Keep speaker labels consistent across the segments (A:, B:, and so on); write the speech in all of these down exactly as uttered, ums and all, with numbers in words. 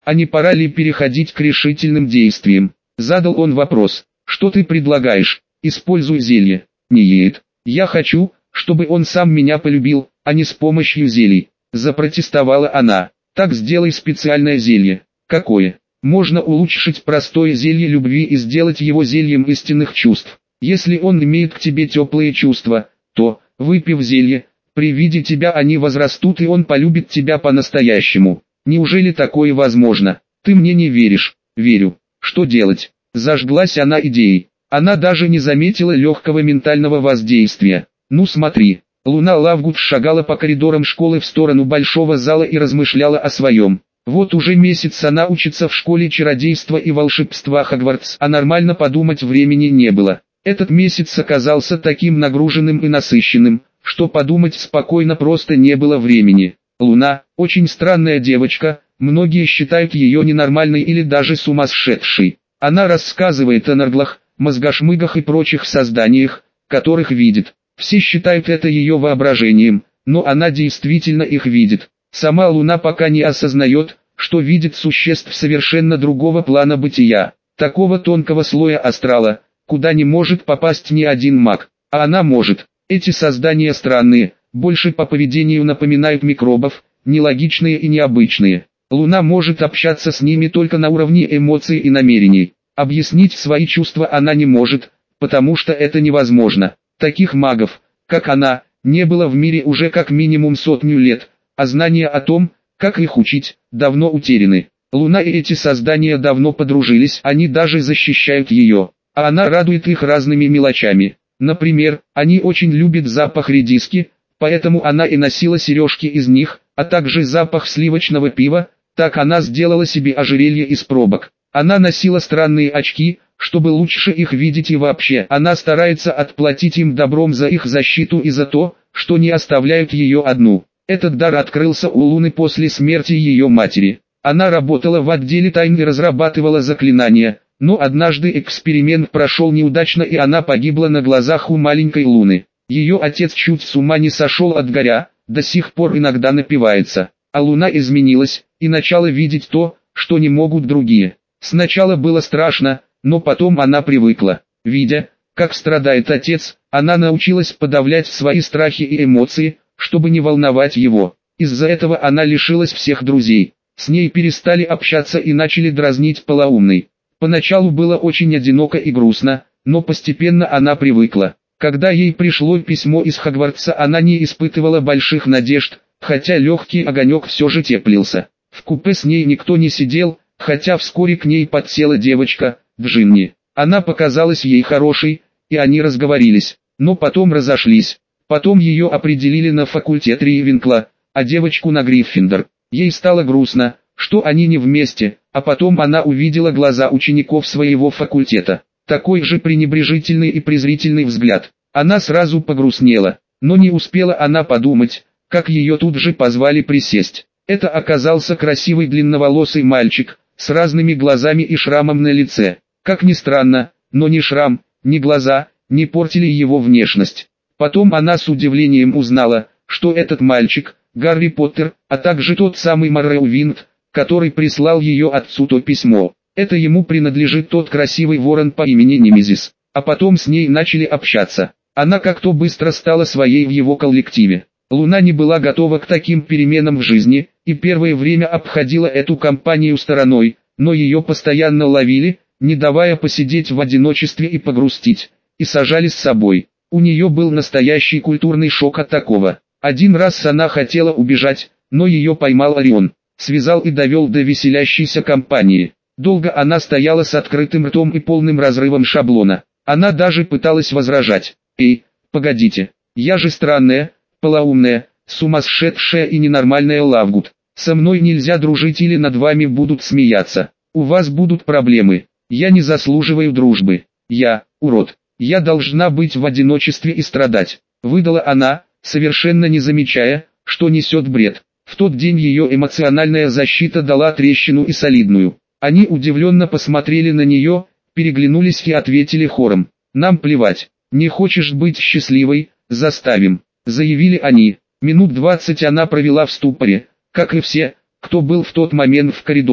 A: А не пора ли переходить к решительным действиям? Задал он вопрос. Что ты предлагаешь? Используй зелье. Нет. Я хочу, чтобы он сам меня полюбил, а не с помощью зелий. Запротестовала она. Так сделай специальное зелье. Какое? Можно улучшить простое зелье любви и сделать его зельем истинных чувств. Если он имеет к тебе теплые чувства, то, выпив зелье, при виде тебя они возрастут и он полюбит тебя по-настоящему. Неужели такое возможно? Ты мне не веришь? Верю. Что делать? Зажглась она идеей. Она даже не заметила легкого ментального воздействия. Ну смотри. Луна Лавгуд шагала по коридорам школы в сторону большого зала и размышляла о своем. Вот уже месяц она учится в школе чародейства и волшебства Хогвартс, а нормально подумать времени не было. Этот месяц оказался таким нагруженным и насыщенным, что подумать спокойно просто не было времени. Луна – очень странная девочка, многие считают ее ненормальной или даже сумасшедшей. Она рассказывает о нарглах, мозгошмыгах и прочих созданиях, которых видит. Все считают это ее воображением, но она действительно их видит. Сама Луна пока не осознает, что видит существ совершенно другого плана бытия, такого тонкого слоя астрала, куда не может попасть ни один маг, а она может. Эти создания странные, больше по поведению напоминают микробов, нелогичные и необычные. Луна может общаться с ними только на уровне эмоций и намерений. Объяснить свои чувства она не может, потому что это невозможно. Таких магов, как она, не было в мире уже как минимум сотню лет, а знания о том, как их учить, давно утеряны. Луна и эти создания давно подружились, они даже защищают ее, а она радует их разными мелочами. Например, они очень любят запах редиски, поэтому она и носила сережки из них, а также запах сливочного пива, так она сделала себе ожерелье из пробок. Она носила странные очки, чтобы лучше их видеть, и вообще она старается отплатить им добром за их защиту и за то, что не оставляют ее одну. Этот дар открылся у Луны после смерти ее матери. Она работала в отделе тайн и разрабатывала заклинания, но однажды эксперимент прошел неудачно и она погибла на глазах у маленькой Луны. Ее отец чуть с ума не сошел от горя, до сих пор иногда напивается. А Луна изменилась и начала видеть то, что не могут другие. Сначала было страшно, но потом она привыкла. Видя, как страдает отец, она научилась подавлять свои страхи и эмоции, чтобы не волновать его. Из-за этого она лишилась всех друзей. С ней перестали общаться и начали дразнить полоумной. Поначалу было очень одиноко и грустно, но постепенно она привыкла. Когда ей пришло письмо из Хогвартса, она не испытывала больших надежд, хотя легкий огонек все же теплился. В купе с ней никто не сидел, хотя вскоре к ней подсела девочка, Джинни. Она показалась ей хорошей, и они разговорились, но потом разошлись. Потом ее определили на факультет Ривенкла, а девочку на Гриффиндор. Ей стало грустно, что они не вместе, а потом она увидела глаза учеников своего факультета. Такой же пренебрежительный и презрительный взгляд. Она сразу погрустнела, но не успела она подумать, как ее тут же позвали присесть. Это оказался красивый длинноволосый мальчик, с разными глазами и шрамом на лице. Как ни странно, но ни шрам, ни глаза, не портили его внешность. Потом она с удивлением узнала, что этот мальчик, Гарри Поттер, а также тот самый Морроуинд, который прислал ее отцу то письмо. Это ему принадлежит тот красивый ворон по имени Немезис. А потом с ней начали общаться. Она как-то быстро стала своей в его коллективе. Луна не была готова к таким переменам в жизни, и первое время обходила эту компанию стороной, но ее постоянно ловили, не давая посидеть в одиночестве и погрустить, и сажали с собой. У нее был настоящий культурный шок от такого. Один раз она хотела убежать, но ее поймал Орион, связал и довел до веселящейся компании. Долго она стояла с открытым ртом и полным разрывом шаблона. Она даже пыталась возражать. «Эй, погодите, я же странная, полоумная, сумасшедшая и ненормальная Лавгуд. Со мной нельзя дружить или над вами будут смеяться. У вас будут проблемы. Я не заслуживаю дружбы. Я, урод. Я должна быть в одиночестве и страдать», — выдала она, совершенно не замечая, что несет бред. В тот день ее эмоциональная защита дала трещину и солидную. Они удивленно посмотрели на нее, переглянулись и ответили хором: «Нам плевать. Не хочешь быть счастливой, заставим», — заявили они. Минут двадцать она провела в ступоре, как и все, кто был в тот момент в коридоре.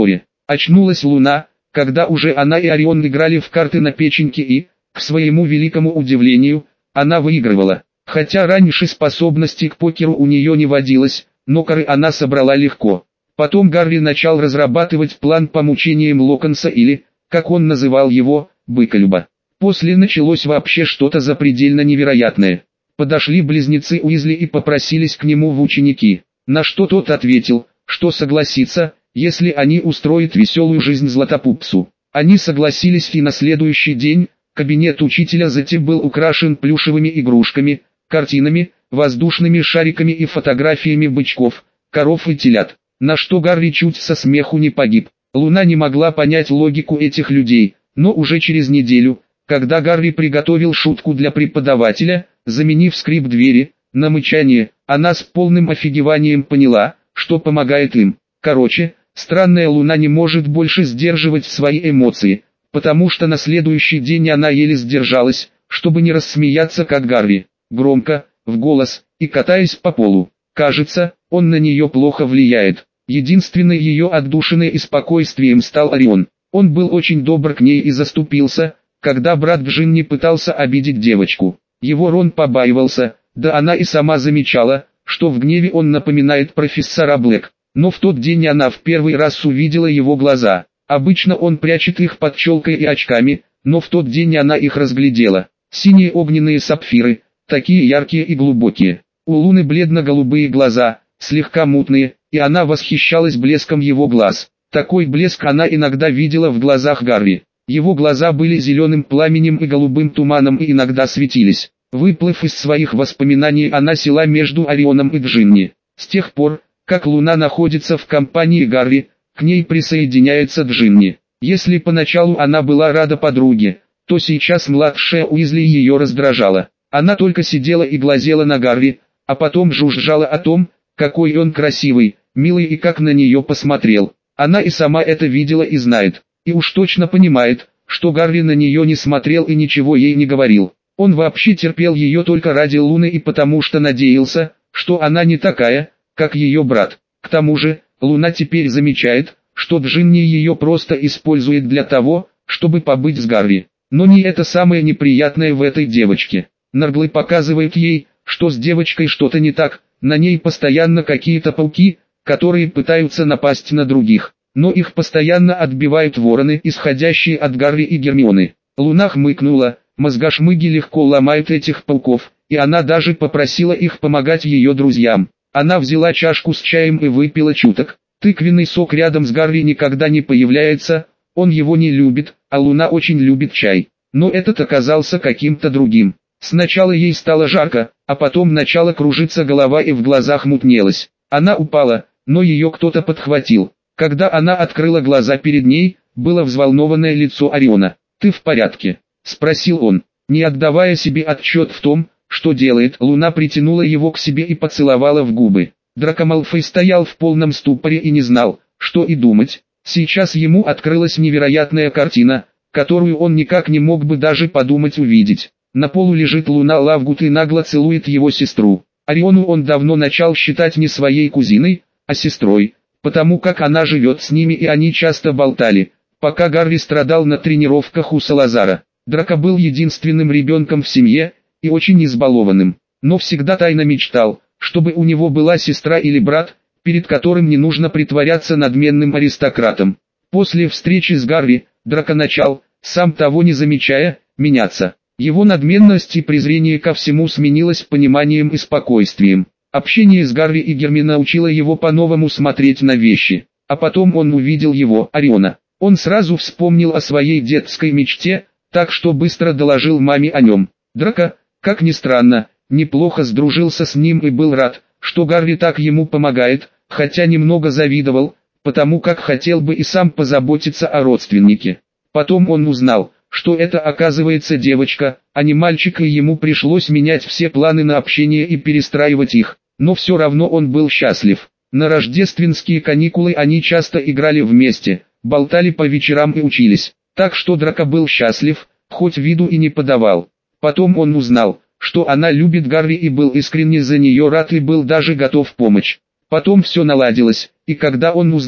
A: Очнулась Луна, когда уже она и Орион играли в карты на печеньке и, к своему великому удивлению, она выигрывала. Хотя раньше способности к покеру у нее не водилось, но коры она собрала легко. Потом Гарри начал разрабатывать план по мучениям Локонса или, как он называл его, Быколюба. После началось вообще что-то запредельно невероятное. Подошли близнецы Уизли и попросились к нему в ученики, на что тот ответил, что согласится, если они устроят веселую жизнь Златопупсу. Они согласились, и на следующий день кабинет учителя затем был украшен плюшевыми игрушками, картинами, воздушными шариками и фотографиями бычков, коров и телят, на что Гарри чуть со смеху не погиб. Луна не могла понять логику этих людей, но уже через неделю, когда Гарри приготовил шутку для преподавателя, заменив скрип двери на мычание, она с полным офигеванием поняла, что помогает им. Короче, странная Луна не может больше сдерживать свои эмоции, потому что на следующий день она еле сдержалась, чтобы не рассмеяться как Гарри, громко, в голос, и катаясь по полу. Кажется, он на нее плохо влияет. Единственной ее отдушиной и спокойствием стал Орион. Он был очень добр к ней и заступился, когда брат Джинни пытался обидеть девочку. Его Рон побаивался, да она и сама замечала, что в гневе он напоминает профессора Блэк. Но в тот день она в первый раз увидела его глаза. Обычно он прячет их под челкой и очками, но в тот день она их разглядела. Синие огненные сапфиры, такие яркие и глубокие. У Луны бледно-голубые глаза, слегка мутные, и она восхищалась блеском его глаз. Такой блеск она иногда видела в глазах Гарри. Его глаза были зеленым пламенем и голубым туманом и иногда светились. Выплыв из своих воспоминаний, она села между Орионом и Джинни. С тех пор, как Луна находится в компании Гарри, к ней присоединяется Джинни. Если поначалу она была рада подруге, то сейчас младшая Уизли ее раздражала. Она только сидела и глазела на Гарри, а потом жужжала о том, какой он красивый, милый и как на нее посмотрел. Она и сама это видела и знает, и уж точно понимает, что Гарри на нее не смотрел и ничего ей не говорил. Он вообще терпел ее только ради Луны и потому что надеялся, что она не такая, как ее брат. К тому же, Луна теперь замечает, что Джинни ее просто использует для того, чтобы побыть с Гарри. Но не это самое неприятное в этой девочке. Нарглы показывает ей, что с девочкой что-то не так, на ней постоянно какие-то пауки, которые пытаются напасть на других, но их постоянно отбивают вороны, исходящие от Гарри и Гермионы. Луна хмыкнула, мозгошмыги легко ломают этих пауков, и она даже попросила их помогать ее друзьям. Она взяла чашку с чаем и выпила чуток. Тыквенный сок рядом с Гарри никогда не появляется, он его не любит, а Луна очень любит чай. Но этот оказался каким-то другим. Сначала ей стало жарко, а потом начала кружиться голова и в глазах мутнелось. Она упала, но ее кто-то подхватил. Когда она открыла глаза, перед ней было взволнованное лицо Ориона. «Ты в порядке?» – спросил он. Не отдавая себе отчет в том, что делает, Луна притянула его к себе и поцеловала в губы. Драко Малфой стоял в полном ступоре и не знал, что и думать. Сейчас ему открылась невероятная картина, которую он никак не мог бы даже подумать увидеть. На полу лежит Луна Лавгут и нагло целует его сестру. Ориону он давно начал считать не своей кузиной, а сестрой, потому как она живет с ними и они часто болтали, пока Гарри страдал на тренировках у Салазара. Драко был единственным ребенком в семье, и очень избалованным, но всегда тайно мечтал, чтобы у него была сестра или брат, перед которым не нужно притворяться надменным аристократом. После встречи с Гарри, Драко начал, сам того не замечая, меняться. Его надменность и презрение ко всему сменилось пониманием и спокойствием. Общение с Гарри и Гермионой научило его по-новому смотреть на вещи. А потом он увидел его, Ориона. Он сразу вспомнил о своей детской мечте, так что быстро доложил маме о нем. Драко, как ни странно, неплохо сдружился с ним и был рад, что Гарри так ему помогает, хотя немного завидовал, потому как хотел бы и сам позаботиться о родственнике. Потом он узнал, что это оказывается девочка, а не мальчик, и ему пришлось менять все планы на общение и перестраивать их, но все равно он был счастлив. На рождественские каникулы они часто играли вместе, болтали по вечерам и учились, так что Драко был счастлив, хоть виду и не подавал. Потом он узнал, что она любит Гарри и был искренне за нее рад и был даже готов помочь. Потом все наладилось, и когда он узнал,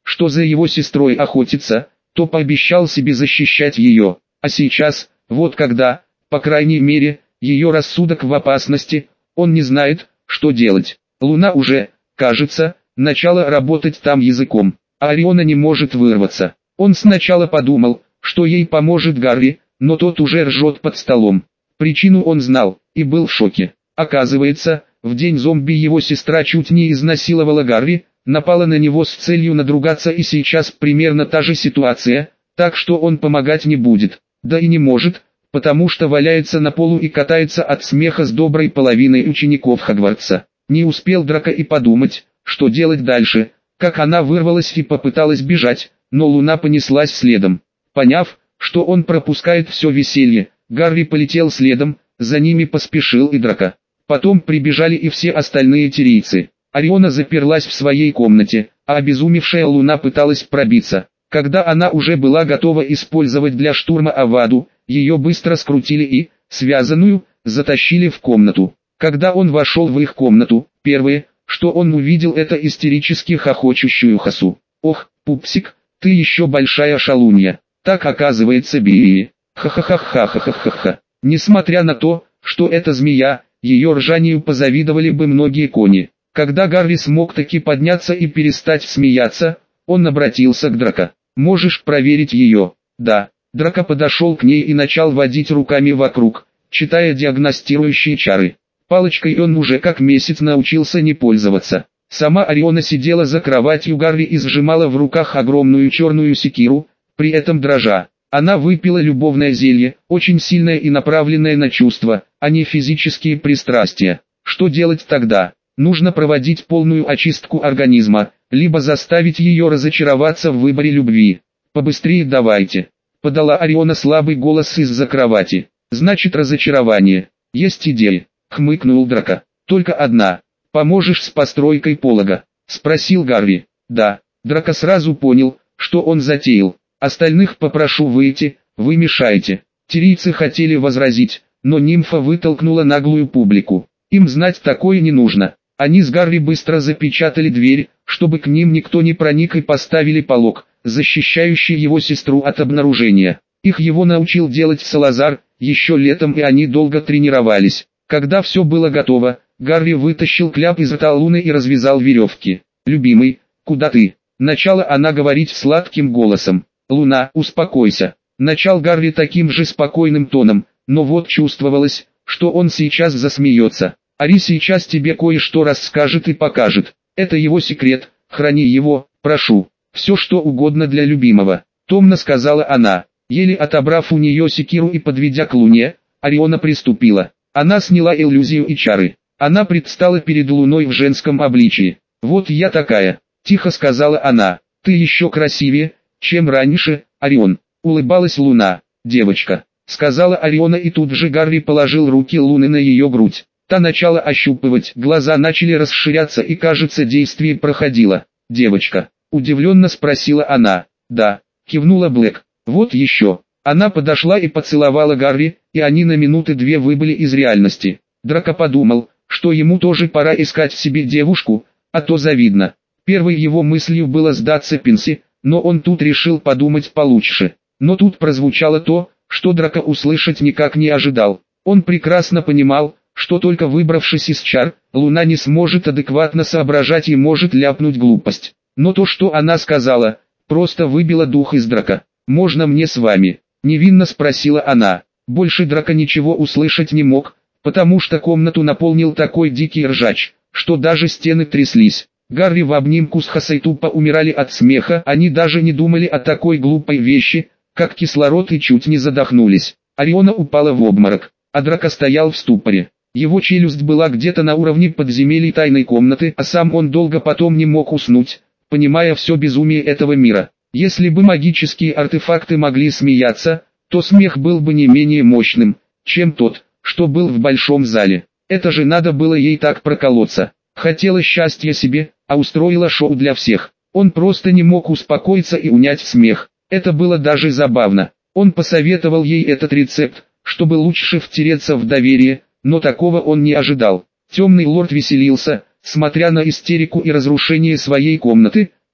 A: что за его сестрой охотится, то пообещал себе защищать ее. А сейчас, вот когда, по крайней мере, ее рассудок в опасности, он не знает, что делать. Луна уже, кажется, начала работать там языком, а Ориона не может вырваться. Он сначала подумал, что ей поможет Гарри, но тот уже ржет под столом. Причину он знал, и был в шоке. Оказывается, в день зомби его сестра чуть не изнасиловала Гарри, напала на него с целью надругаться, и сейчас примерно та же ситуация, так что он помогать не будет. Да и не может, потому что валяется на полу и катается от смеха с доброй половиной учеников Хогвартса. Не успел Драко и подумать, что делать дальше, как она вырвалась и попыталась бежать, но Луна понеслась следом. Поняв, что он пропускает все веселье, Гарри полетел следом, за ними поспешил и Драко. Потом прибежали и все остальные тирийцы. Ориона заперлась в своей комнате, а обезумевшая Луна пыталась пробиться. Когда она уже была готова использовать для штурма Аваду, ее быстро скрутили и, связанную, затащили в комнату. Когда он вошел в их комнату, первое, что он увидел, это истерически хохочущую Хасу. «Ох, пупсик, ты еще большая шалунья, так оказывается Би. Ха-ха-ха-ха-ха-ха-ха». Несмотря на то, что это змея, ее ржанию позавидовали бы многие кони. Когда Гарри смог таки подняться и перестать смеяться, он обратился к Драко. «Можешь проверить ее?» «Да». Драко подошел к ней и начал водить руками вокруг, читая диагностирующие чары. Палочкой он уже как месяц научился не пользоваться. Сама Ориона сидела за кроватью Гарри и сжимала в руках огромную черную секиру, при этом дрожа. Она выпила любовное зелье, очень сильное и направленное на чувства, а не физические пристрастия. Что делать тогда? Нужно проводить полную очистку организма, либо заставить ее разочароваться в выборе любви. «Побыстрее давайте», — подала Ориона слабый голос из-за кровати. «Значит, разочарование. Есть идея», — хмыкнул Драко. «Только одна. Поможешь с постройкой полога?» — спросил Гарри. «Да». Драко сразу понял, что он затеял. «Остальных попрошу выйти, вы мешаете». Тирийцы хотели возразить, но нимфа вытолкнула наглую публику. Им знать такое не нужно. Они с Гарри быстро запечатали дверь, чтобы к ним никто не проник, и поставили полог, защищающий его сестру от обнаружения. Их его научил делать Салазар, еще летом, и они долго тренировались. Когда все было готово, Гарри вытащил кляп из рта Луны и развязал веревки. «Любимый, куда ты?» Начала она говорить сладким голосом. «Луна, успокойся». Начал Гарри таким же спокойным тоном, но вот чувствовалось, что он сейчас засмеется. «Ари сейчас тебе кое-что расскажет и покажет. Это его секрет, храни его, прошу. Все что угодно для любимого», — томно сказала она. Еле отобрав у нее секиру и подведя к Луне, Ориона приступила. Она сняла иллюзию и чары. Она предстала перед Луной в женском обличии. «Вот я такая», — тихо сказала она. «Ты еще красивее, чем раньше, Орион», — улыбалась Луна. «Девочка», — сказала Ориона, и тут же Гарри положил руки Луны на ее грудь. Та начала ощупывать, глаза начали расширяться, и, кажется, действие проходило. «Девочка?» — удивленно спросила она. «Да», — кивнула Блэк. «Вот еще». Она подошла и поцеловала Гарри, и они на минуты две выбыли из реальности. Драко подумал, что ему тоже пора искать себе девушку, а то завидно. Первой его мыслью было сдаться Пинси, но он тут решил подумать получше. Но тут прозвучало то, что Драко услышать никак не ожидал. Он прекрасно понимал, что только выбравшись из чар, Луна не сможет адекватно соображать и может ляпнуть глупость. Но то, что она сказала, просто выбило дух из Драко. «Можно мне с вами?» — невинно спросила она. Больше Драко ничего услышать не мог, потому что комнату наполнил такой дикий ржач, что даже стены тряслись. Гарри в обнимку с Хасой тупо умирали от смеха, они даже не думали о такой глупой вещи, как кислород, и чуть не задохнулись. Ориона упала в обморок, а Драко стоял в ступоре. Его челюсть была где-то на уровне подземелий тайной комнаты, а сам он долго потом не мог уснуть, понимая все безумие этого мира. Если бы магические артефакты могли смеяться, то смех был бы не менее мощным, чем тот, что был в большом зале. Это же надо было ей так проколоться. Хотела счастья себе, а устроила шоу для всех. Он просто не мог успокоиться и унять смех. Это было даже забавно. Он посоветовал ей этот рецепт, чтобы лучше втереться в доверие, но такого он не ожидал. Темный лорд веселился, смотря на истерику и разрушение своей комнаты,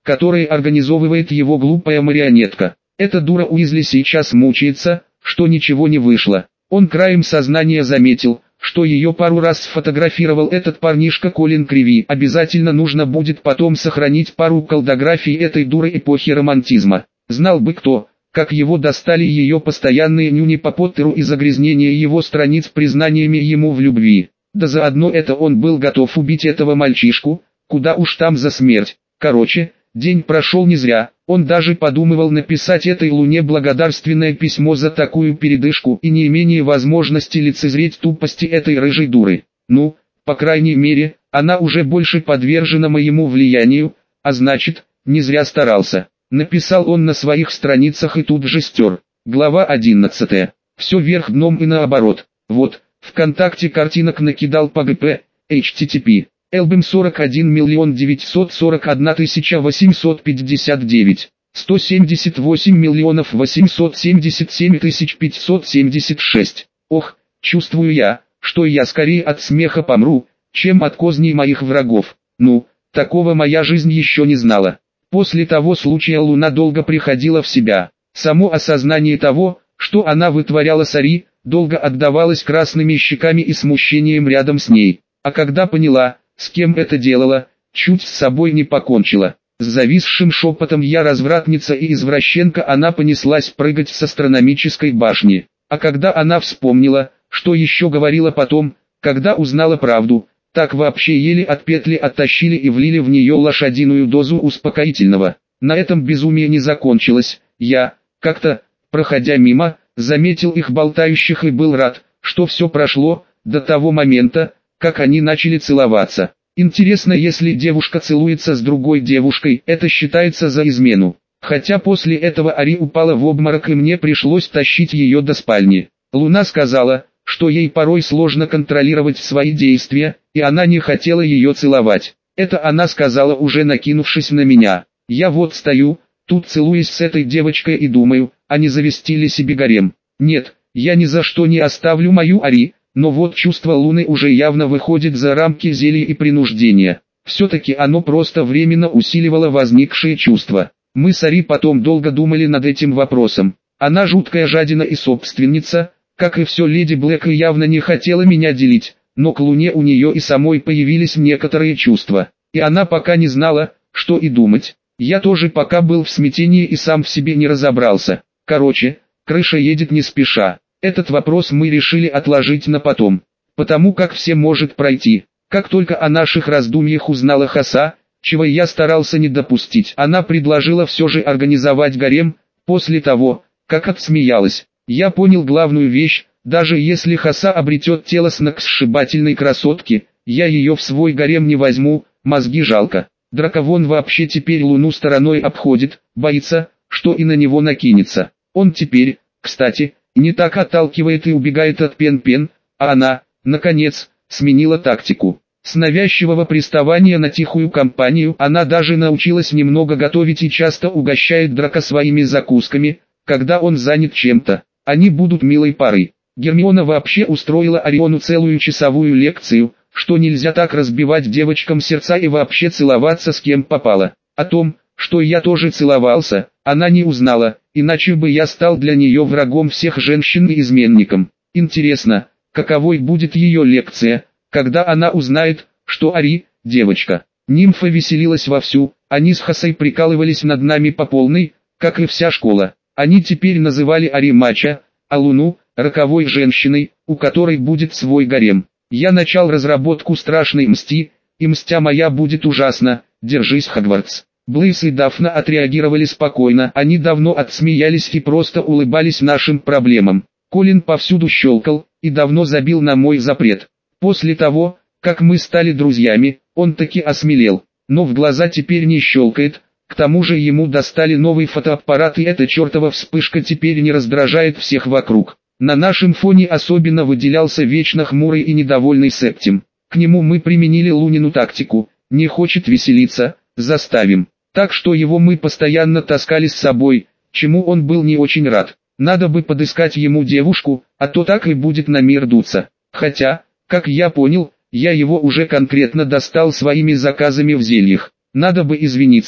A: которые организовывает его глупая марионетка. Эта дура Уизли сейчас мучается, что ничего не вышло. Он краем сознания заметил, что ее пару раз сфотографировал этот парнишка Колин Криви. Обязательно нужно будет потом сохранить пару колдографий этой дуры эпохи романтизма. Знал бы кто, как его достали ее постоянные нюни по Поттеру и загрязнение его страниц признаниями ему в любви. Да заодно это он был готов убить этого мальчишку, куда уж там за смерть. Короче, день прошел не зря. Он даже подумывал написать этой Луне благодарственное письмо за такую передышку и не имение возможности лицезреть тупости этой рыжей дуры. Ну, по крайней мере, она уже больше подвержена моему влиянию, а значит, не зря старался. Написал он на своих страницах и тут же стер. Глава одиннадцатая. Все вверх дном и наоборот. Вот, ВКонтакте картинок накидал по ГП, эйч ти ти пи. Элбэм сорок один миллион девятьсот сорок одна тысяча восемьсот пятьдесят девять, сто семьдесят восемь миллионов восемьсот семьдесят семь тысяч пятьсот семьдесят шесть. Ох, чувствую я, что я скорее от смеха помру, чем от козней моих врагов. Ну, такого моя жизнь еще не знала. После того случая Луна долго приходила в себя. Само осознание того, что она вытворяла с Ари, долго отдавалось красными щеками и смущением рядом с ней. А когда поняла, с кем это делала, чуть с собой не покончила. С зависшим шепотом «я развратница и извращенка» она понеслась прыгать с астрономической башни. А когда она вспомнила, что еще говорила потом, когда узнала правду, так вообще еле от петли оттащили и влили в нее лошадиную дозу успокоительного. На этом безумие не закончилось. Я, как-то, проходя мимо, заметил их болтающих и был рад, что все прошло, до того момента, как они начали целоваться. Интересно, если девушка целуется с другой девушкой, это считается за измену. Хотя после этого Ари упала в обморок и мне пришлось тащить ее до спальни. Луна сказала, что ей порой сложно контролировать свои действия, и она не хотела ее целовать. Это она сказала, уже накинувшись на меня. Я вот стою, тут целуюсь с этой девочкой и думаю, а не завести ли себе гарем. Нет, я ни за что не оставлю мою Ари. Но вот чувство Луны уже явно выходит за рамки зелья и принуждения. Все-таки оно просто временно усиливало возникшие чувства. Мы с Ари потом долго думали над этим вопросом. Она жуткая жадина и собственница, как и все леди Блэк, и явно не хотела меня делить, но к Луне у нее и самой появились некоторые чувства. И она пока не знала, что и думать. Я тоже пока был в смятении и сам в себе не разобрался. Короче, крыша едет не спеша. Этот вопрос мы решили отложить на потом, потому как все может пройти. Как только о наших раздумьях узнала Хаса, чего я старался не допустить, она предложила все же организовать гарем. После того, как отсмеялась, я понял главную вещь: даже если Хаса обретет тело сногсшибательной красотки, я ее в свой гарем не возьму, мозги жалко. Драковон вообще теперь Луну стороной обходит, боится, что и на него накинется. Он теперь, кстати, не так отталкивает и убегает от Пен-Пен, а она, наконец, сменила тактику. С навязчивого приставания на тихую компанию она даже научилась немного готовить и часто угощает Драка своими закусками, когда он занят чем-то. Они будут милой парой. Гермиона вообще устроила Ориону целую часовую лекцию, что нельзя так разбивать девочкам сердца и вообще целоваться с кем попало. О том, что я тоже целовался, она не узнала, иначе бы я стал для нее врагом всех женщин и изменником. Интересно, каковой будет ее лекция, когда она узнает, что Ари – девочка. Нимфа веселилась вовсю, они с Хасой прикалывались над нами по полной, как и вся школа. Они теперь называли Ари мачо, а Луну – роковой женщиной, у которой будет свой гарем. Я начал разработку страшной мсти, и мстя моя будет ужасна, держись, Хогвартс. Блейз и Дафна отреагировали спокойно, они давно отсмеялись и просто улыбались нашим проблемам. Колин повсюду щелкал, и давно забил на мой запрет. После того, как мы стали друзьями, он таки осмелел, но в глаза теперь не щелкает, к тому же ему достали новый фотоаппарат, и эта чертова вспышка теперь не раздражает всех вокруг. На нашем фоне особенно выделялся вечно хмурый и недовольный Септим. К нему мы применили Лунину тактику: не хочет веселиться, заставим. Так что его мы постоянно таскали с собой, чему он был не очень рад. Надо бы подыскать ему девушку, а то так и будет на мир дуться. Хотя, как я понял, я его уже конкретно достал своими заказами в зельях. Надо бы извиниться.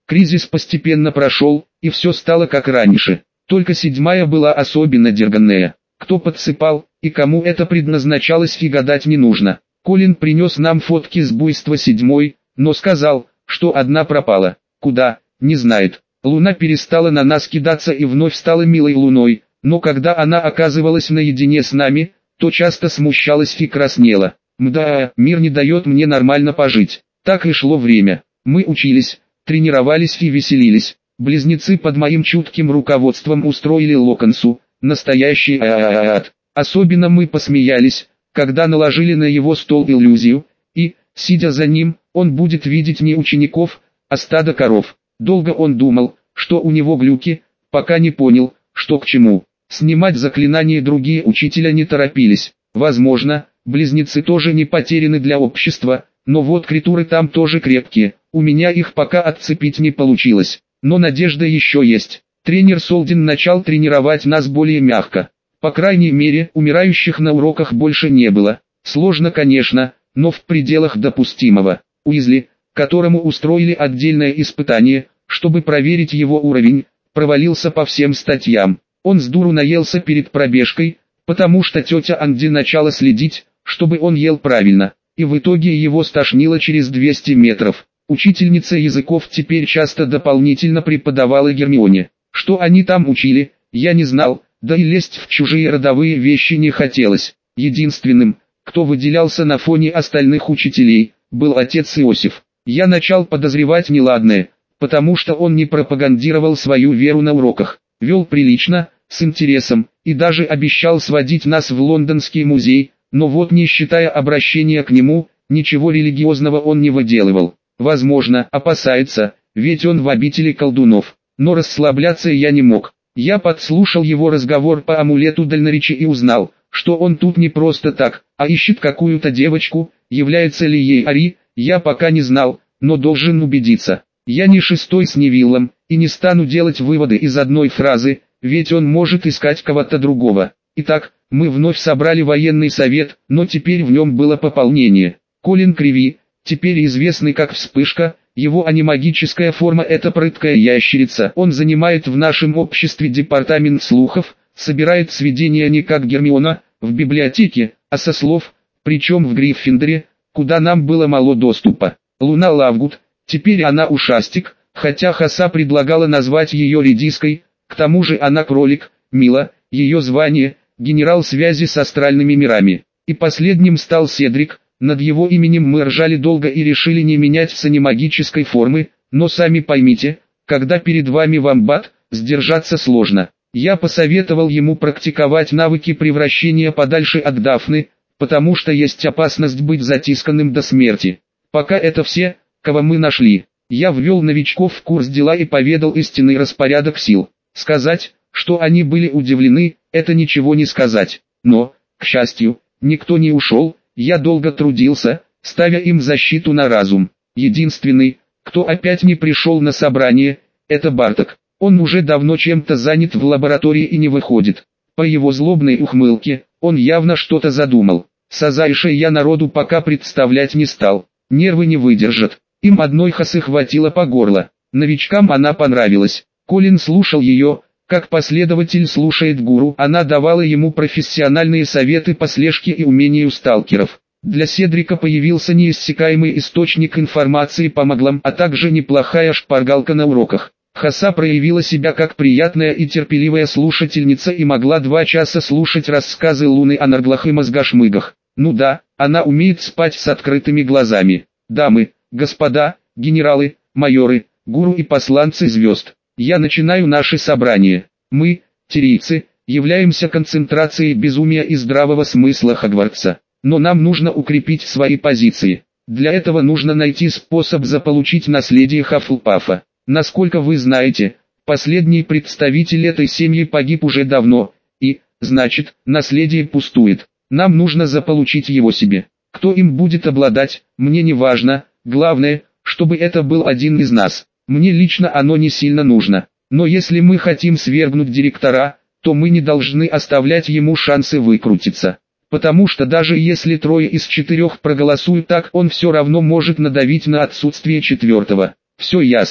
A: Кризис постепенно прошел, и все стало как раньше. Только седьмая была особенно дерганная. Кто подсыпал, и кому это предназначалось, фига дать не нужно. Колин принес нам фотки с буйства седьмой, но сказал, что одна пропала. Куда, не знает. Луна перестала на нас кидаться и вновь стала милой луной, но когда она оказывалась наедине с нами, то часто смущалась и краснела. Мда, мир не дает мне нормально пожить. Так и шло время. Мы учились, тренировались и веселились. Близнецы под моим чутким руководством устроили Локонсу настоящий ад. Особенно мы посмеялись, когда наложили на его стол иллюзию, и, сидя за ним, он будет видеть не учеников, а стадо коров. Долго он думал, что у него глюки, пока не понял, что к чему. Снимать заклинания другие учителя не торопились. Возможно, близнецы тоже не потеряны для общества, но вот критуры там тоже крепкие, у меня их пока отцепить не получилось. Но надежда еще есть. Тренер Солдин начал тренировать нас более мягко. По крайней мере, умирающих на уроках больше не было. Сложно, конечно, но в пределах допустимого. Уизли, которому устроили отдельное испытание, чтобы проверить его уровень, провалился по всем статьям. Он с дуру наелся перед пробежкой, потому что тетя Анди начала следить, чтобы он ел правильно, и в итоге его стошнило через двести метров. Учительница языков теперь часто дополнительно преподавала Гермионе. Что они там учили, я не знал, да и лезть в чужие родовые вещи не хотелось. Единственным, кто выделялся на фоне остальных учителей, был отец Иосиф. Я начал подозревать неладное, потому что он не пропагандировал свою веру на уроках, вел прилично, с интересом, и даже обещал сводить нас в Лондонский музей, но вот не считая обращения к нему, ничего религиозного он не выделывал. Возможно, опасается, ведь он в обители колдунов. Но расслабляться я не мог. Я подслушал его разговор по амулету дальноречия и узнал, что он тут не просто так, а ищет какую-то девочку. Является ли ей Ари, я пока не знал, но должен убедиться. Я не шестой с Невиллом, и не стану делать выводы из одной фразы, ведь он может искать кого-то другого. Итак, мы вновь собрали военный совет, но теперь в нем было пополнение. Колин Криви, теперь известный как Вспышка, его анимагическая форма — это прыткая ящерица. Он занимает в нашем обществе департамент слухов, собирает сведения не как Гермиона, в библиотеке, а со слов, причем в Гриффиндоре, куда нам было мало доступа. Луна Лавгуд, теперь она ушастик, хотя Хаса предлагала назвать ее редиской, к тому же она кролик, Мила, ее звание — генерал связи с астральными мирами. И последним стал Седрик. Над его именем мы ржали долго и решили не менять с анимагической формы, но сами поймите, когда перед вами вомбат, сдержаться сложно. Я посоветовал ему практиковать навыки превращения подальше от Дафны, потому что есть опасность быть затисканным до смерти. Пока это все, кого мы нашли. Я ввел новичков в курс дела и поведал истинный распорядок сил. Сказать, что они были удивлены, это ничего не сказать. Но, к счастью, никто не ушел. Я долго трудился, ставя им защиту на разум. Единственный, кто опять не пришел на собрание, это Барток. Он уже давно чем-то занят в лаборатории и не выходит. По его злобной ухмылке, он явно что-то задумал. С Азайшей я народу пока представлять не стал. Нервы не выдержат. Им одной Хасы хватило по горло. Новичкам она понравилась. Колин слушал ее, как последователь слушает гуру. Она давала ему профессиональные советы по слежке и умению сталкеров. Для Седрика появился неиссякаемый источник информации по маглам, а также неплохая шпаргалка на уроках. Хаса проявила себя как приятная и терпеливая слушательница и могла два часа слушать рассказы Луны о нарглах и мозгошмыгах. Ну да, она умеет спать с открытыми глазами. Дамы, господа, генералы, майоры, гуру и посланцы звезд. Я начинаю наше собрание. Мы, тирийцы, являемся концентрацией безумия и здравого смысла Хогвартса. Но нам нужно укрепить свои позиции. Для этого нужно найти способ заполучить наследие Хаффлпафа. Насколько вы знаете, последний представитель этой семьи погиб уже давно, и, значит, наследие пустует. Нам нужно заполучить его себе. Кто им будет обладать, мне не важно, главное, чтобы это был один из нас. Мне лично оно не сильно нужно, но если мы хотим свергнуть директора, то мы не должны оставлять ему шансы выкрутиться. Потому что даже если трое из четырех проголосуют так, он все равно может надавить на отсутствие четвертого. Все ясно.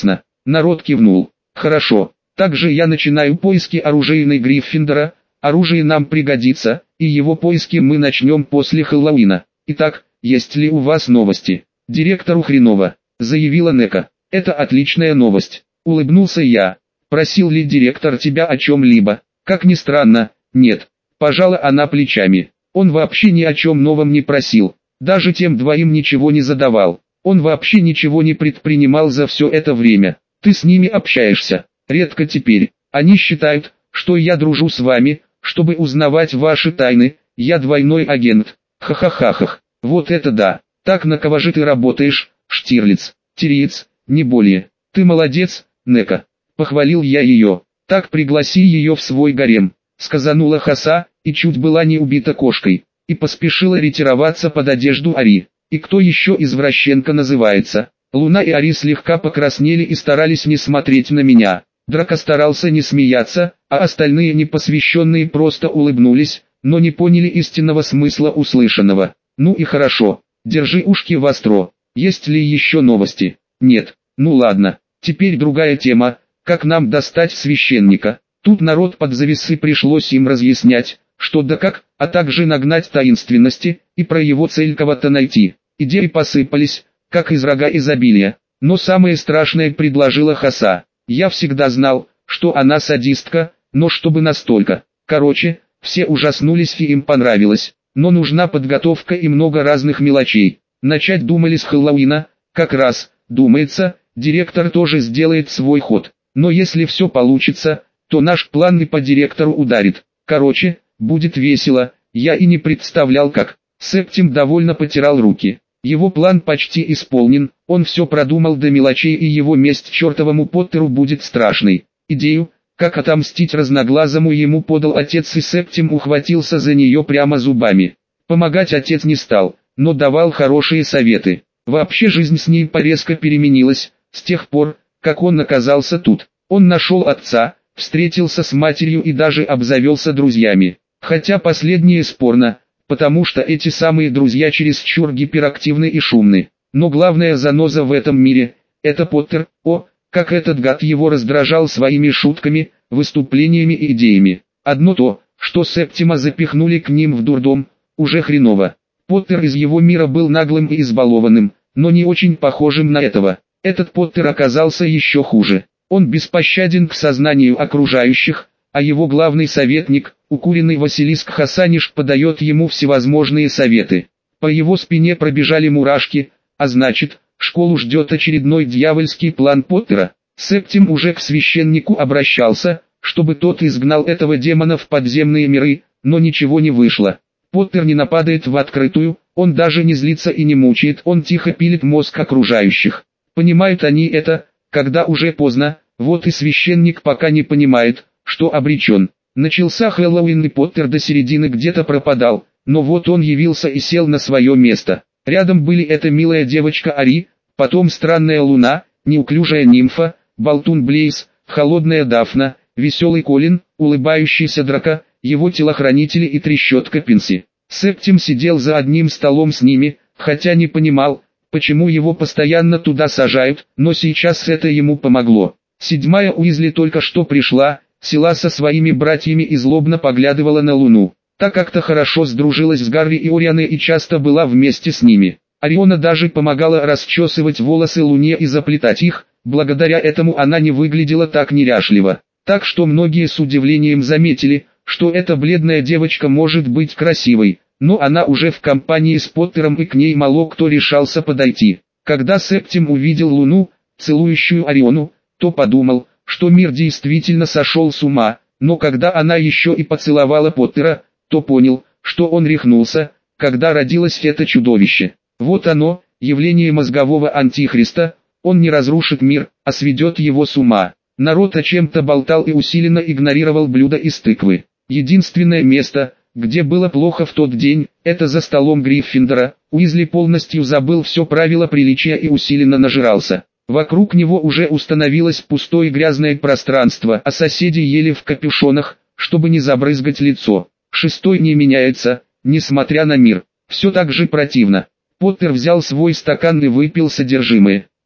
A: Народ кивнул. Хорошо. Также я начинаю поиски оружейной Гриффиндора. Оружие нам пригодится, и его поиски мы начнем после Хэллоуина. Итак, есть ли у вас новости? Директору хреново, заявила Нека. Это отличная новость. Улыбнулся я. Просил ли директор тебя о чем-либо? Как ни странно, нет. Пожала она плечами. Он вообще ни о чем новом не просил. Даже тем двоим ничего не задавал. Он вообще ничего не предпринимал за все это время. Ты с ними общаешься. Редко теперь. Они считают, что я дружу с вами, чтобы узнавать ваши тайны. Я двойной агент. Ха-ха-ха-ха. Вот это да. Так на кого же ты работаешь, Штирлиц? Тириец, не более. Ты молодец, Нека. Похвалил я ее. Так пригласи ее в свой гарем. Сказанула Хаса, и чуть была не убита кошкой. И поспешила ретироваться под одежду Ари. И кто еще извращенка называется? Луна и Ари слегка покраснели и старались не смотреть на меня. Драко старался не смеяться, а остальные непосвященные просто улыбнулись, но не поняли истинного смысла услышанного. Ну и хорошо, держи ушки востро. Есть ли еще новости? Нет. Ну ладно, теперь другая тема, как нам достать священника. Тут народ под завесы пришлось им разъяснять, что да как, а также нагнать таинственности, и про его цель кого-то найти. Идеи посыпались, как из рога изобилия, но самое страшное предложила Хаса. Я всегда знал, что она садистка, но чтобы настолько. Короче, все ужаснулись и им понравилось, но нужна подготовка и много разных мелочей. Начать думали с Хэллоуина, как раз, думается, директор тоже сделает свой ход. Но если все получится, то наш план и по директору ударит. Короче, будет весело, я и не представлял как. Септим довольно потирал руки. Его план почти исполнен, он все продумал до мелочей, и его месть чертовому Поттеру будет страшной. Идею, как отомстить разноглазому, ему подал отец, и Септим ухватился за нее прямо зубами. Помогать отец не стал, но давал хорошие советы. Вообще жизнь с ней порезко переменилась, с тех пор, как он оказался тут. Он нашел отца, встретился с матерью и даже обзавелся друзьями. Хотя последнее спорно, потому что эти самые друзья чересчур гиперактивны и шумны. Но главная заноза в этом мире – это Поттер. О, как этот гад его раздражал своими шутками, выступлениями и идеями. Одно то, что Септима запихнули к ним в дурдом, уже хреново. Поттер из его мира был наглым и избалованным, но не очень похожим на этого. Этот Поттер оказался еще хуже. Он беспощаден к сознанию окружающих, а его главный советник, укуренный Василиск Хасаниш, подает ему всевозможные советы. По его спине пробежали мурашки, а значит, школу ждет очередной дьявольский план Поттера. Септим уже к священнику обращался, чтобы тот изгнал этого демона в подземные миры, но ничего не вышло. Поттер не нападает в открытую, он даже не злится и не мучает, он тихо пилит мозг окружающих. Понимают они это, когда уже поздно, вот и священник пока не понимает, что обречен. Начался Хэллоуин, и Поттер до середины где-то пропадал, но вот он явился и сел на свое место. Рядом были эта милая девочка Ари, потом странная Луна, неуклюжая нимфа, болтун Блейз, холодная Дафна, веселый Колин, улыбающийся Драко, его телохранители и трещотка Пинси. Септим сидел за одним столом с ними, хотя не понимал, почему его постоянно туда сажают, но сейчас это ему помогло. Седьмая Уизли только что пришла, села со своими братьями и злобно поглядывала на Луну. Та как-то хорошо сдружилась с Гарри и Орианой и часто была вместе с ними. Ориона даже помогала расчесывать волосы Луне и заплетать их, благодаря этому она не выглядела так неряшливо. Так что многие с удивлением заметили, что эта бледная девочка может быть красивой, но она уже в компании с Поттером, и к ней мало кто решался подойти. Когда Септим увидел Луну, целующую Ориону, то подумал, что мир действительно сошел с ума, но когда она еще и поцеловала Поттера, то понял, что он рехнулся, когда родилось это чудовище. Вот оно, явление мозгового антихриста, он не разрушит мир, а сведет его с ума. Народ о чем-то болтал и усиленно игнорировал блюда из тыквы. Единственное место, где было плохо в тот день, это за столом Гриффиндора. Уизли полностью забыл все правила приличия и усиленно нажирался. Вокруг него уже установилось пустое грязное пространство, а соседи ели в капюшонах, чтобы не забрызгать лицо. Шестой не меняется, несмотря на мир. Все так же противно. Поттер взял свой стакан и выпил содержимое.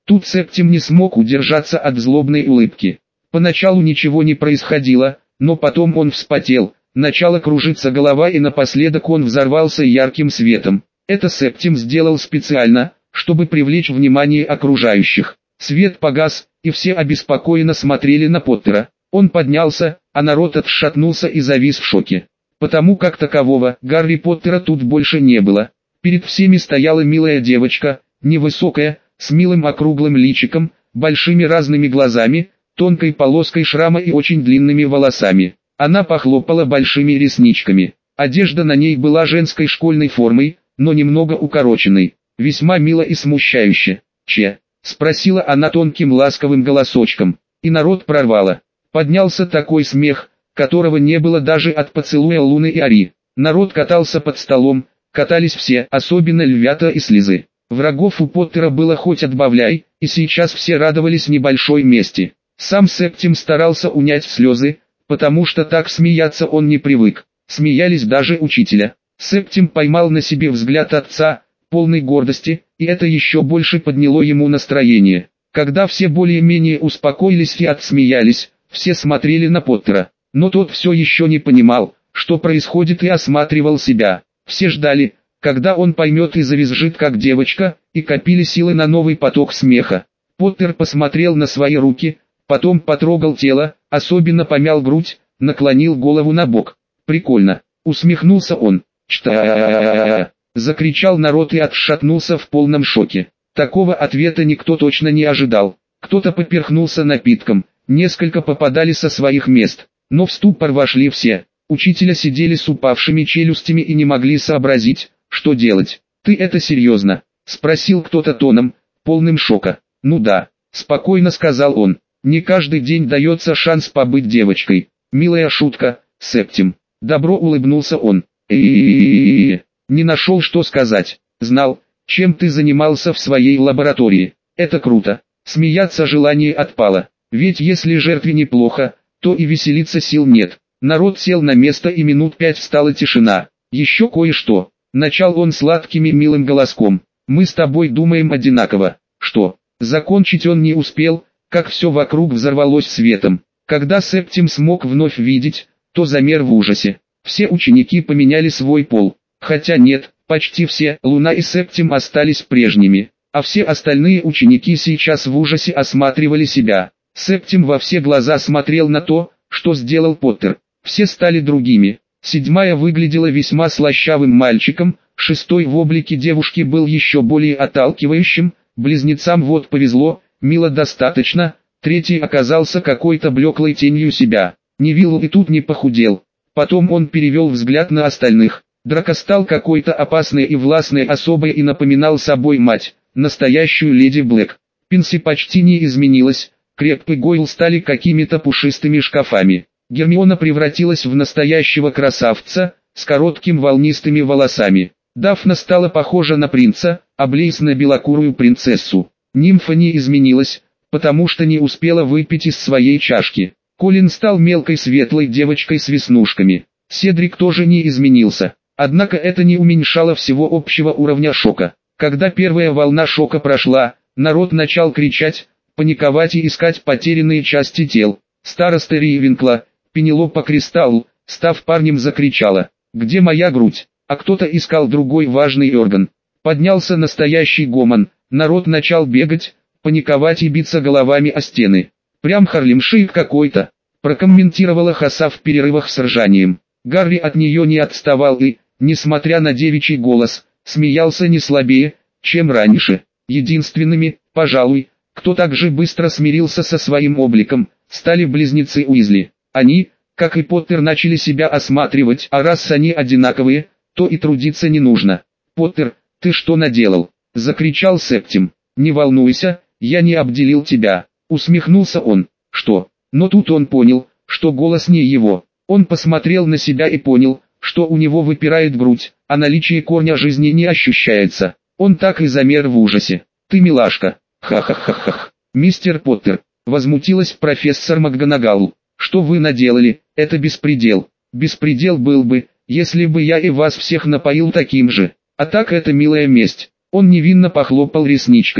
A: Тут Септим не смог удержаться от злобной улыбки. Поначалу ничего не происходило, но потом он вспотел, начала кружиться голова и напоследок он взорвался ярким светом. Это Септим сделал специально, чтобы привлечь внимание окружающих. Свет погас, и все обеспокоенно смотрели на Поттера. Он поднялся, а народ отшатнулся и завис в шоке. Потому как такового Гарри Поттера тут больше не было. Перед всеми стояла милая девочка, невысокая, с милым округлым личиком, большими разными глазами, тонкой полоской шрама и очень длинными волосами. Она похлопала большими ресничками. Одежда на ней была женской школьной формой, но немного укороченной. Весьма мило и смущающе. «Че?» — спросила она тонким ласковым голосочком. И народ прорвало. Поднялся такой смех, которого не было даже от поцелуя Луны и Ари. Народ катался под столом, катались все, особенно львята и слезы. Врагов у Поттера было хоть отбавляй, и сейчас все радовались небольшой мести. Сам Септим старался унять слезы, потому что так смеяться он не привык. Смеялись даже учителя. Септим поймал на себе взгляд отца, полный гордости, и это еще больше подняло ему настроение. Когда все более-менее успокоились и отсмеялись, все смотрели на Поттера. Но тот все еще не понимал, что происходит, и осматривал себя. Все ждали, когда он поймет и завизжит как девочка, и копили силы на новый поток смеха. Поттер посмотрел на свои руки, потом потрогал тело, особенно помял грудь, наклонил голову на бок. «Прикольно», — усмехнулся он. «Чта-а-а-а-а-а!» — закричал народ и отшатнулся в полном шоке. Такого ответа никто точно не ожидал. Кто-то поперхнулся напитком, несколько попадали со своих мест, но в ступор вошли все. Учителя сидели с упавшими челюстями и не могли сообразить, что делать. «Ты это серьезно?» — спросил кто-то тоном, полным шока. «Ну да», — спокойно сказал он. «Не каждый день дается шанс побыть девочкой. Милая шутка, Септим». Добро улыбнулся он. «И-и-и-и-и-и». Не нашел, что сказать. «Знал, чем ты занимался в своей лаборатории. Это круто». Смеяться желание отпало. Ведь если жертве неплохо, то и веселиться сил нет. Народ сел на место и минут пять стала тишина. «Еще кое-что», — начал он сладким и милым голоском. «Мы с тобой думаем одинаково». «Что?» Закончить он не успел, как все вокруг взорвалось светом. Когда Септим смог вновь видеть, то замер в ужасе. Все ученики поменяли свой пол. Хотя нет, почти все. Луна и Септим остались прежними, а все остальные ученики сейчас в ужасе осматривали себя. Септим во все глаза смотрел на то, что сделал Поттер. Все стали другими. Седьмая выглядела весьма слащавым мальчиком, шестой в облике девушки был еще более отталкивающим, близнецам вот повезло, Мило достаточно, третий оказался какой-то блеклой тенью себя. Невилл и тут не похудел. Потом он перевел взгляд на остальных. Драко стал какой-то опасной и властной особой и напоминал собой мать, настоящую леди Блэк. Пинси почти не изменилась, Креб и Гойл стали какими-то пушистыми шкафами. Гермиона превратилась в настоящего красавца, с короткими волнистыми волосами. Дафна стала похожа на принца, а Блейз на белокурую принцессу. Нимфа не изменилась, потому что не успела выпить из своей чашки. Колин стал мелкой светлой девочкой с веснушками. Седрик тоже не изменился. Однако это не уменьшало всего общего уровня шока. Когда первая волна шока прошла, народ начал кричать, паниковать и искать потерянные части тел. Староста Ривенкла, Пенелопа Кристалл, став парнем, закричала: «Где моя грудь?» А кто-то искал другой важный орган. Поднялся настоящий гомон, народ начал бегать, паниковать и биться головами о стены. «Прям Харлем-шейк какой-то», прокомментировала Хаса в перерывах с ржанием. Гарри от нее не отставал и, несмотря на девичий голос, смеялся не слабее, чем раньше. Единственными, пожалуй, кто так же быстро смирился со своим обликом, стали близнецы Уизли. Они, как и Поттер, начали себя осматривать, а раз они одинаковые, то и трудиться не нужно. «Поттер, ты что наделал?» — закричал Септим. «Не волнуйся, я не обделил тебя», — усмехнулся он. «Что?» Но тут он понял, что голос не его. Он посмотрел на себя и понял, что у него выпирает грудь, а наличие корня жизни не ощущается. Он так и замер в ужасе. «Ты милашка!» «Ха-ха-ха-ха!» «Мистер Поттер!» — возмутилась профессор МакГонагал. «Что вы наделали? Это беспредел!» «Беспредел был бы, если бы я и вас всех напоил таким же. А так это милая месть». Он невинно похлопал ресничками.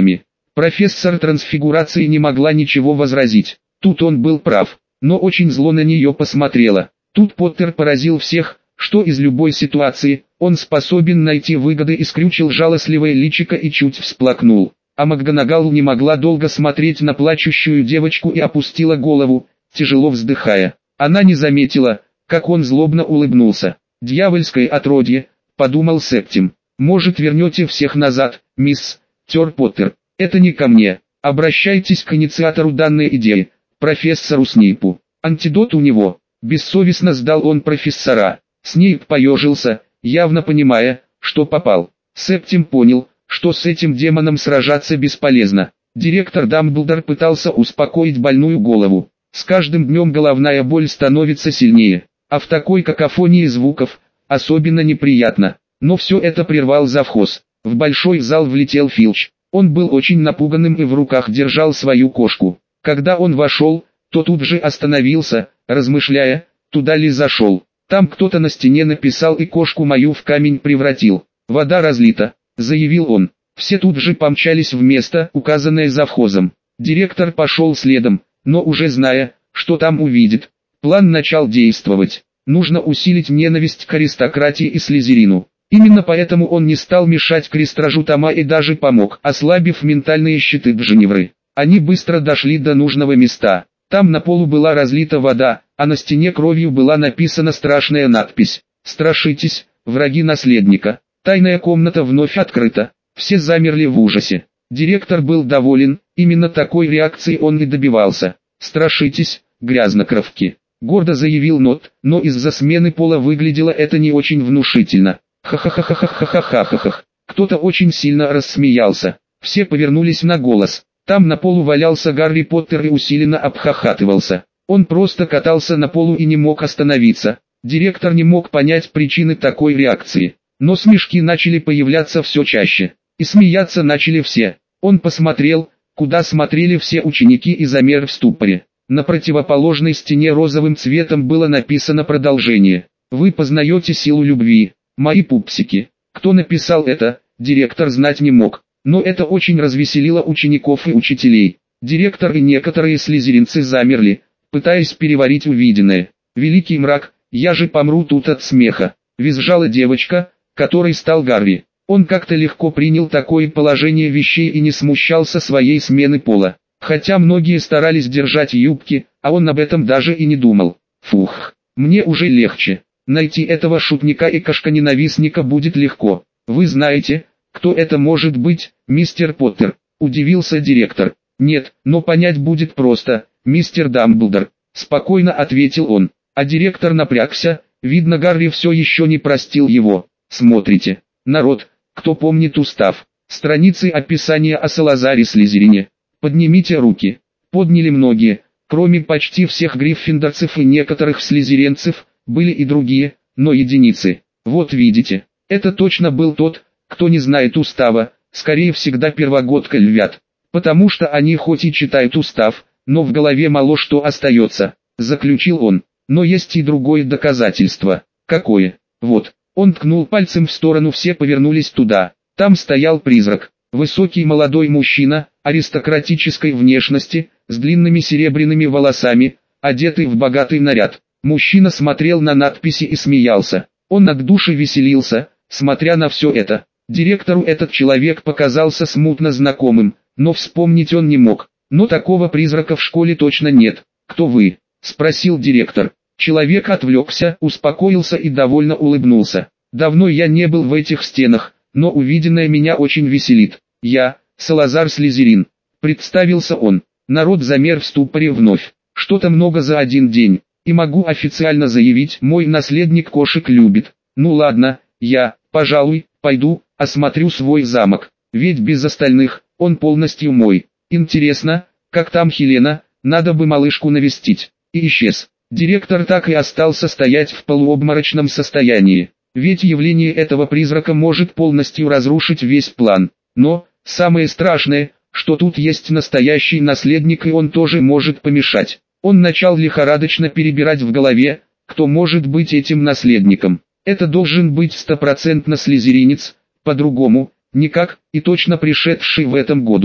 A: Профессор трансфигурации не могла ничего возразить. Тут он был прав, но очень зло на нее посмотрела. Тут Поттер поразил всех, что из любой ситуации он способен найти выгоды, и скрючил жалостливое личико и чуть всплакнул. А МакГонагал не могла долго смотреть на плачущую девочку и опустила голову, тяжело вздыхая. Она не заметила, как он злобно улыбнулся. «Дьявольское отродье», — подумал Септим. «Может, вернете всех назад, мисс Тер Поттер? Это не ко мне. Обращайтесь к инициатору данной идеи, профессору Снейпу. Антидот у него». Бессовестно сдал он профессора. Снейп поежился, явно понимая, что попал. Септим понял, что с этим демоном сражаться бесполезно. Директор Дамблдор пытался успокоить больную голову. С каждым днем головная боль становится сильнее, а в такой какофонии звуков особенно неприятно. Но все это прервал завхоз. В большой зал влетел Филч. Он был очень напуганным и в руках держал свою кошку. Когда он вошел, то тут же остановился, размышляя, туда ли зашел. Там кто-то на стене написал и кошку мою в камень превратил. «Вода разлита», — заявил он. Все тут же помчались в место, указанное завхозом. Директор пошел следом, но уже зная, что там увидит. План начал действовать. Нужно усилить ненависть к аристократии и Слизерину. Именно поэтому он не стал мешать крестражу Тома и даже помог, ослабив ментальные щиты Джиневры. Они быстро дошли до нужного места. Там на полу была разлита вода, а на стене кровью была написана страшная надпись: «Страшитесь, враги наследника». Тайная комната вновь открыта. Все замерли в ужасе. Директор был доволен, именно такой реакции он и добивался. «Страшитесь, грязнокровки», — гордо заявил Нот, но из-за смены пола выглядело это не очень внушительно. Ха-ха-ха-ха-ха-ха-ха-ха-ха. Кто-то очень сильно рассмеялся. Все повернулись на голос. Там на полу валялся Гарри Поттер и усиленно обхахатывался. Он просто катался на полу и не мог остановиться. Директор не мог понять причины такой реакции. Но смешки начали появляться все чаще. И смеяться начали все. Он посмотрел, куда смотрели все ученики, и замер в ступоре. На противоположной стене розовым цветом было написано продолжение. «Вы познаете силу любви, мои пупсики». Кто написал это, директор знать не мог. Но это очень развеселило учеников и учителей. Директор и некоторые слизеринцы замерли, пытаясь переварить увиденное. «Великий мрак, я же помру тут от смеха», — визжала девочка, которой стал Гарри. Он как-то легко принял такое положение вещей и не смущался своей смены пола. Хотя многие старались держать юбки, а он об этом даже и не думал. Фух, мне уже легче. Найти этого шутника и кошка-ненавистника будет легко. Вы знаете, кто это может быть, мистер Поттер? Удивился директор. Нет, но понять будет просто, мистер Дамблдор. Спокойно ответил он. А директор напрягся, видно, Гарри все еще не простил его. Смотрите, народ, кто помнит устав, страницы описания о Салазаре Слизерине. Поднимите руки. Подняли многие, кроме почти всех гриффиндорцев и некоторых слизеринцев, были и другие, но единицы. Вот видите, это точно был тот, кто не знает устава, скорее всегда первогодка львят. Потому что они хоть и читают устав, но в голове мало что остается, заключил он. Но есть и другое доказательство. Какое? Вот. Он ткнул пальцем в сторону, все повернулись туда. Там стоял призрак. Высокий молодой мужчина, аристократической внешности, с длинными серебряными волосами, одетый в богатый наряд. Мужчина смотрел на надписи и смеялся. Он от души веселился, смотря на все это. Директору этот человек показался смутно знакомым, но вспомнить он не мог. Но такого призрака в школе точно нет. «Кто вы?» — спросил директор. Человек отвлекся, успокоился и довольно улыбнулся. «Давно я не был в этих стенах, но увиденное меня очень веселит. Я, Салазар Слизерин», — представился он. Народ замер в ступоре вновь. Что-то много за один день. И могу официально заявить, мой наследник кошек любит. Ну ладно, я, пожалуй, пойду, осмотрю свой замок. Ведь без остальных, он полностью мой. Интересно, как там Хелена, надо бы малышку навестить. И исчез. Директор так и остался стоять в полуобморочном состоянии. Ведь явление этого призрака может полностью разрушить весь план. Но, самое страшное, что тут есть настоящий наследник, и он тоже может помешать. Он начал лихорадочно перебирать в голове, кто может быть этим наследником. Это должен быть стопроцентно слизеринец, по-другому, никак, и точно пришедший в этом году.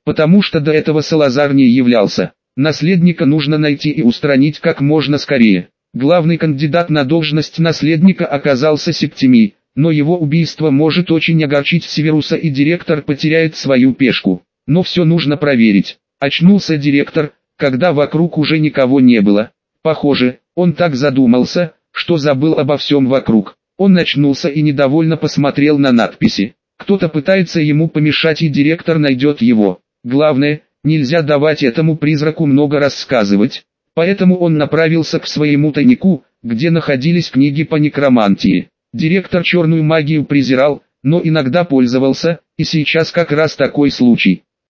A: потому что до этого Салазар не являлся. Наследника нужно найти и устранить как можно скорее. Главный кандидат на должность наследника оказался Септимий, но его убийство может очень огорчить Северуса, и директор потеряет свою пешку. Но все нужно проверить. Очнулся директор, когда вокруг уже никого не было. Похоже, он так задумался, что забыл обо всем вокруг. Он очнулся и недовольно посмотрел на надписи. Кто-то пытается ему помешать, и директор найдет его. Главное, нельзя давать этому призраку много рассказывать. Поэтому он направился к своему тайнику, где находились книги по некромантии. Директор черную магию презирал, но иногда пользовался, и сейчас как раз такой случай.